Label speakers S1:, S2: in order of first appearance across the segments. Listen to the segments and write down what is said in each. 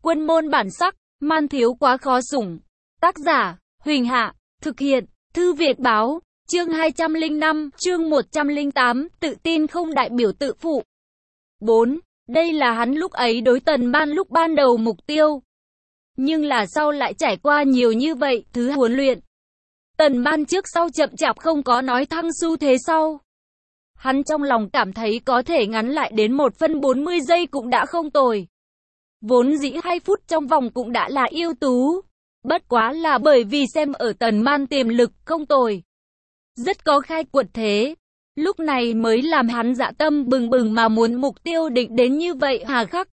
S1: Quân môn bản sắc, man thiếu quá khó sủng. Tác giả, Huỳnh Hạ, thực hiện, Thư Việt Báo, chương 205, chương 108, tự tin không đại biểu tự phụ. 4. Đây là hắn lúc ấy đối Tần Ban lúc ban đầu mục tiêu. Nhưng là sau lại trải qua nhiều như vậy, thứ huấn luyện. Tần Ban trước sau chậm chạp không có nói thăng xu thế sau. Hắn trong lòng cảm thấy có thể ngắn lại đến 1 phân 40 giây cũng đã không tồi. Vốn dĩ 2 phút trong vòng cũng đã là ưu tú. Bất quá là bởi vì xem ở Tần Ban tiềm lực không tồi. Rất có khai quật thế. Lúc này mới làm hắn dạ tâm bừng bừng mà muốn mục tiêu định đến như vậy hà khắc.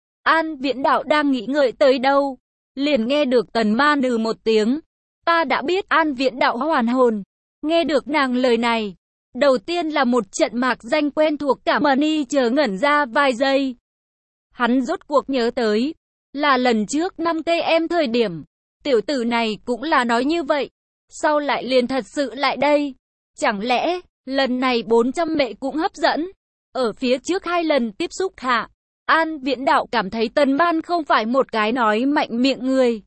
S1: An Viễn Đạo đang nghĩ ngợi tới đâu. Liền nghe được Tần Ban một tiếng. Ta đã biết. An Viễn Đạo hoàn hồn. Nghe được nàng lời này. Đầu tiên là một trận mạc danh quen thuộc cả Mani chờ ngẩn ra vài giây. Hắn rốt cuộc nhớ tới. Là lần trước 5 cây em thời điểm. Tiểu tử này cũng là nói như vậy. Sau lại liền thật sự lại đây. Chẳng lẽ, lần này 400 mệ cũng hấp dẫn. Ở phía trước 2 lần tiếp xúc hạ. An Viễn Đạo cảm thấy Tần Ban không phải một cái nói mạnh miệng người.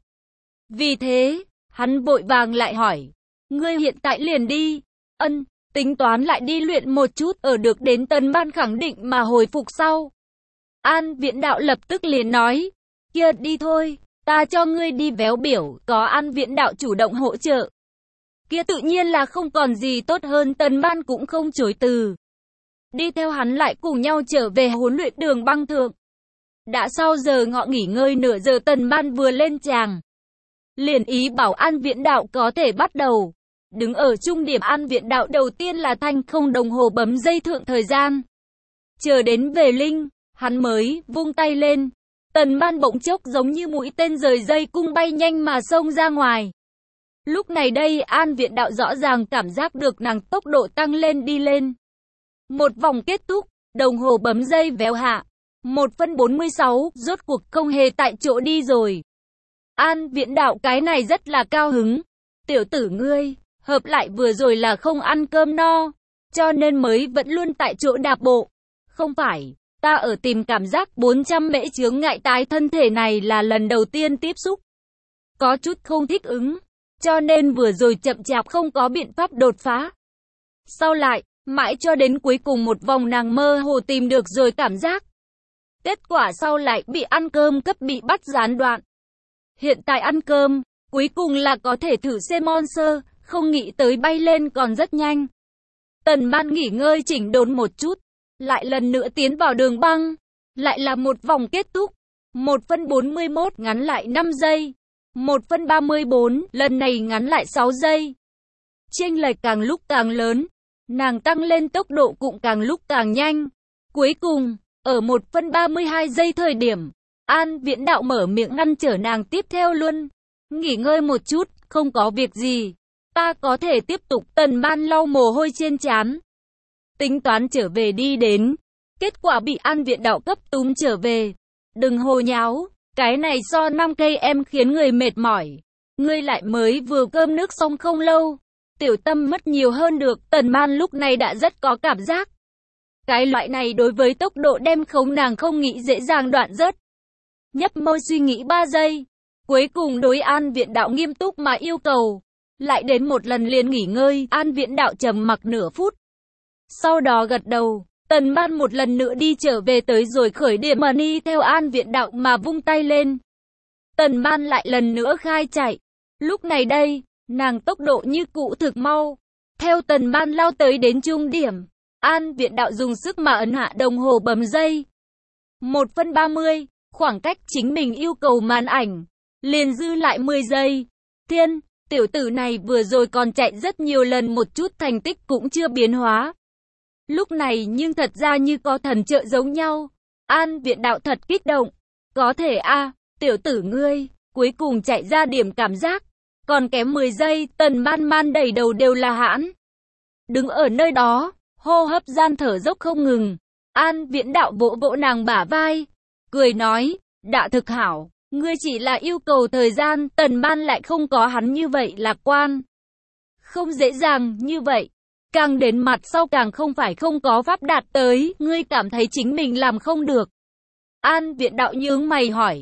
S1: Vì thế, hắn vội vàng lại hỏi. Ngươi hiện tại liền đi. Ân, tính toán lại đi luyện một chút ở được đến Tần Ban khẳng định mà hồi phục sau. An Viễn Đạo lập tức liền nói. Kia đi thôi, ta cho ngươi đi véo biểu. Có An Viễn Đạo chủ động hỗ trợ. Kia tự nhiên là không còn gì tốt hơn. Tần Ban cũng không chối từ. Đi theo hắn lại cùng nhau trở về huấn luyện đường băng thượng. Đã sau giờ ngọ nghỉ ngơi nửa giờ Tần Ban vừa lên tràng. Liền ý bảo An Viễn Đạo có thể bắt đầu. Đứng ở trung điểm An Viễn Đạo đầu tiên là thanh không đồng hồ bấm dây thượng thời gian. Chờ đến về linh, hắn mới vung tay lên. Tần Ban bỗng chốc giống như mũi tên rời dây cung bay nhanh mà xông ra ngoài. Lúc này đây An Viễn Đạo rõ ràng cảm giác được nàng tốc độ tăng lên đi lên. Một vòng kết thúc, đồng hồ bấm dây véo hạ. 1 phân 46, rốt cuộc không hề tại chỗ đi rồi. An Viễn Đạo cái này rất là cao hứng. Tiểu tử ngươi, hợp lại vừa rồi là không ăn cơm no, cho nên mới vẫn luôn tại chỗ đạp bộ. Không phải, ta ở tìm cảm giác 400 mễ chướng ngại tái thân thể này là lần đầu tiên tiếp xúc. Có chút không thích ứng, cho nên vừa rồi chậm chạp không có biện pháp đột phá. Sau lại, mãi cho đến cuối cùng một vòng nàng mơ hồ tìm được rồi cảm giác. Kết quả sau lại bị ăn cơm cấp bị bắt gián đoạn. Hiện tại ăn cơm, cuối cùng là có thể thử xe Monster, không nghĩ tới bay lên còn rất nhanh. Tần Ban nghỉ ngơi chỉnh đốn một chút, lại lần nữa tiến vào đường băng. Lại là một vòng kết thúc. 1 phân 41 ngắn lại 5 giây. 1 phân 34, lần này ngắn lại 6 giây. Chênh lệch càng lúc càng lớn. Nàng tăng lên tốc độ cũng càng lúc càng nhanh. Cuối cùng, ở 1 phân 32 giây thời điểm, An Viễn Đạo mở miệng ngăn trở nàng tiếp theo luôn. Nghỉ ngơi một chút, không có việc gì. Ta có thể tiếp tục. Tần Ban lau mồ hôi trên trán. Tính toán trở về đi đến. Kết quả bị An Viễn Đạo cấp túm trở về. Đừng hồ nháo, cái này so 5 cây em khiến người mệt mỏi. Ngươi lại mới vừa cơm nước xong không lâu. Tiểu tâm mất nhiều hơn được. Tần Ban lúc này đã rất có cảm giác. Cái loại này đối với tốc độ đem khống nàng không nghĩ dễ dàng đoạn rớt. Nhấp môi suy nghĩ 3 giây. Cuối cùng đối An Viễn Đạo nghiêm túc mà yêu cầu. Lại đến một lần liền nghỉ ngơi. An Viễn Đạo trầm mặc nửa phút. Sau đó gật đầu. Tần Ban một lần nữa đi trở về tới rồi khởi điểm Mani theo An Viễn Đạo mà vung tay lên. Tần Ban lại lần nữa khai chạy. Lúc này đây, nàng tốc độ như cũ thực mau. Theo Tần Ban lao tới đến trung điểm. An Viễn Đạo dùng sức mà ấn hạ đồng hồ bấm dây. 1 phân 30, khoảng cách chính mình yêu cầu màn ảnh. Liền dư lại 10 giây. Thiên, tiểu tử này vừa rồi còn chạy rất nhiều lần một chút thành tích cũng chưa biến hóa. Lúc này nhưng thật ra như có thần trợ giống nhau. An Viễn Đạo thật kích động. Có thể a, tiểu tử ngươi, cuối cùng chạy ra điểm cảm giác. Còn kém 10 giây, Tần Ban man đầy đầu đều là hãn. Đứng ở nơi đó, hô hấp gian thở dốc không ngừng. An Viễn Đạo vỗ vỗ nàng bả vai. Cười nói, đã thực hảo, ngươi chỉ là yêu cầu thời gian. Tần Ban lại không có hắn như vậy lạc quan. Không dễ dàng như vậy. Càng đến mặt sau càng không phải không có pháp đạt tới. Ngươi cảm thấy chính mình làm không được. An Viễn Đạo nhướng mày hỏi.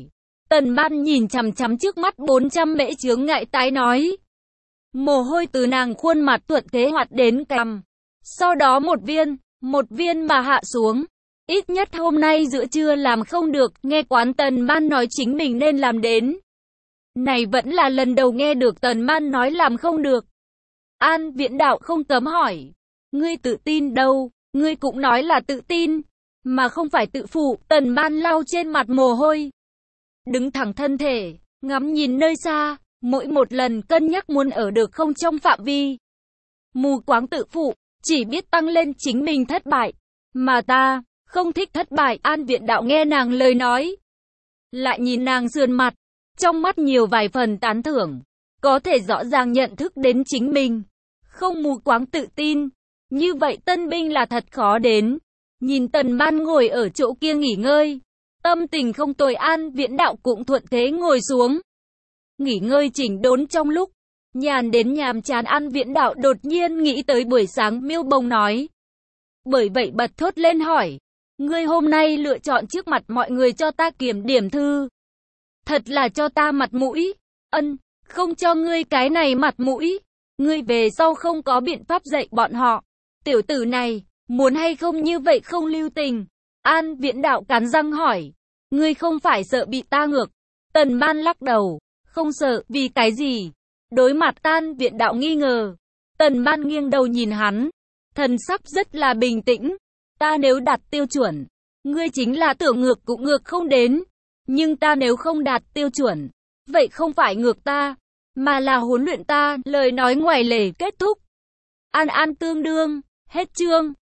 S1: Tần Ban nhìn chằm chằm trước mắt 400 mễ chướng ngại tái nói. Mồ hôi từ nàng khuôn mặt thuận thế hoạt đến cằm. Sau đó một viên mà hạ xuống. Ít nhất hôm nay giữa trưa làm không được, nghe quán Tần Man nói chính mình nên làm đến. Này vẫn là lần đầu nghe được Tần Man nói làm không được. An Viễn Đạo không cấm hỏi. Ngươi tự tin đâu, ngươi cũng nói là tự tin, mà không phải tự phụ. Tần Man lau trên mặt mồ hôi. Đứng thẳng thân thể, ngắm nhìn nơi xa, mỗi một lần cân nhắc muốn ở được không trong phạm vi. Mù quáng tự phụ, chỉ biết tăng lên chính mình thất bại. Mà ta, không thích thất bại. An Viễn Đạo nghe nàng lời nói. Lại nhìn nàng sườn mặt, trong mắt nhiều vài phần tán thưởng. Có thể rõ ràng nhận thức đến chính mình. Không mù quáng tự tin. Như vậy tân binh là thật khó đến. Nhìn Tần Man ngồi ở chỗ kia nghỉ ngơi. Tâm tình không tồi. An Viễn Đạo cũng thuận thế ngồi xuống. Nghỉ ngơi chỉnh đốn trong lúc. Nhàn đến nhàm chán An Viễn Đạo đột nhiên nghĩ tới buổi sáng Miêu Bồng nói. Bởi vậy bật thốt lên hỏi. Ngươi hôm nay lựa chọn trước mặt mọi người cho ta kiểm điểm thư. Thật là cho ta mặt mũi. Ân, không cho ngươi cái này mặt mũi. Ngươi về sau không có biện pháp dạy bọn họ. Tiểu tử này, muốn hay không như vậy không lưu tình. An Viễn Đạo cắn răng hỏi. Ngươi không phải sợ bị ta ngược. Tần Man lắc đầu. Không sợ, vì cái gì? Đối mặt An Viễn Đạo nghi ngờ. Tần Man nghiêng đầu nhìn hắn. Thần sắc rất là bình tĩnh. Ta nếu đạt tiêu chuẩn, ngươi chính là tưởng ngược cũng ngược không đến. Nhưng ta nếu không đạt tiêu chuẩn, vậy không phải ngược ta, mà là huấn luyện ta. Lời nói ngoài lề kết thúc. An tương đương, hết chương.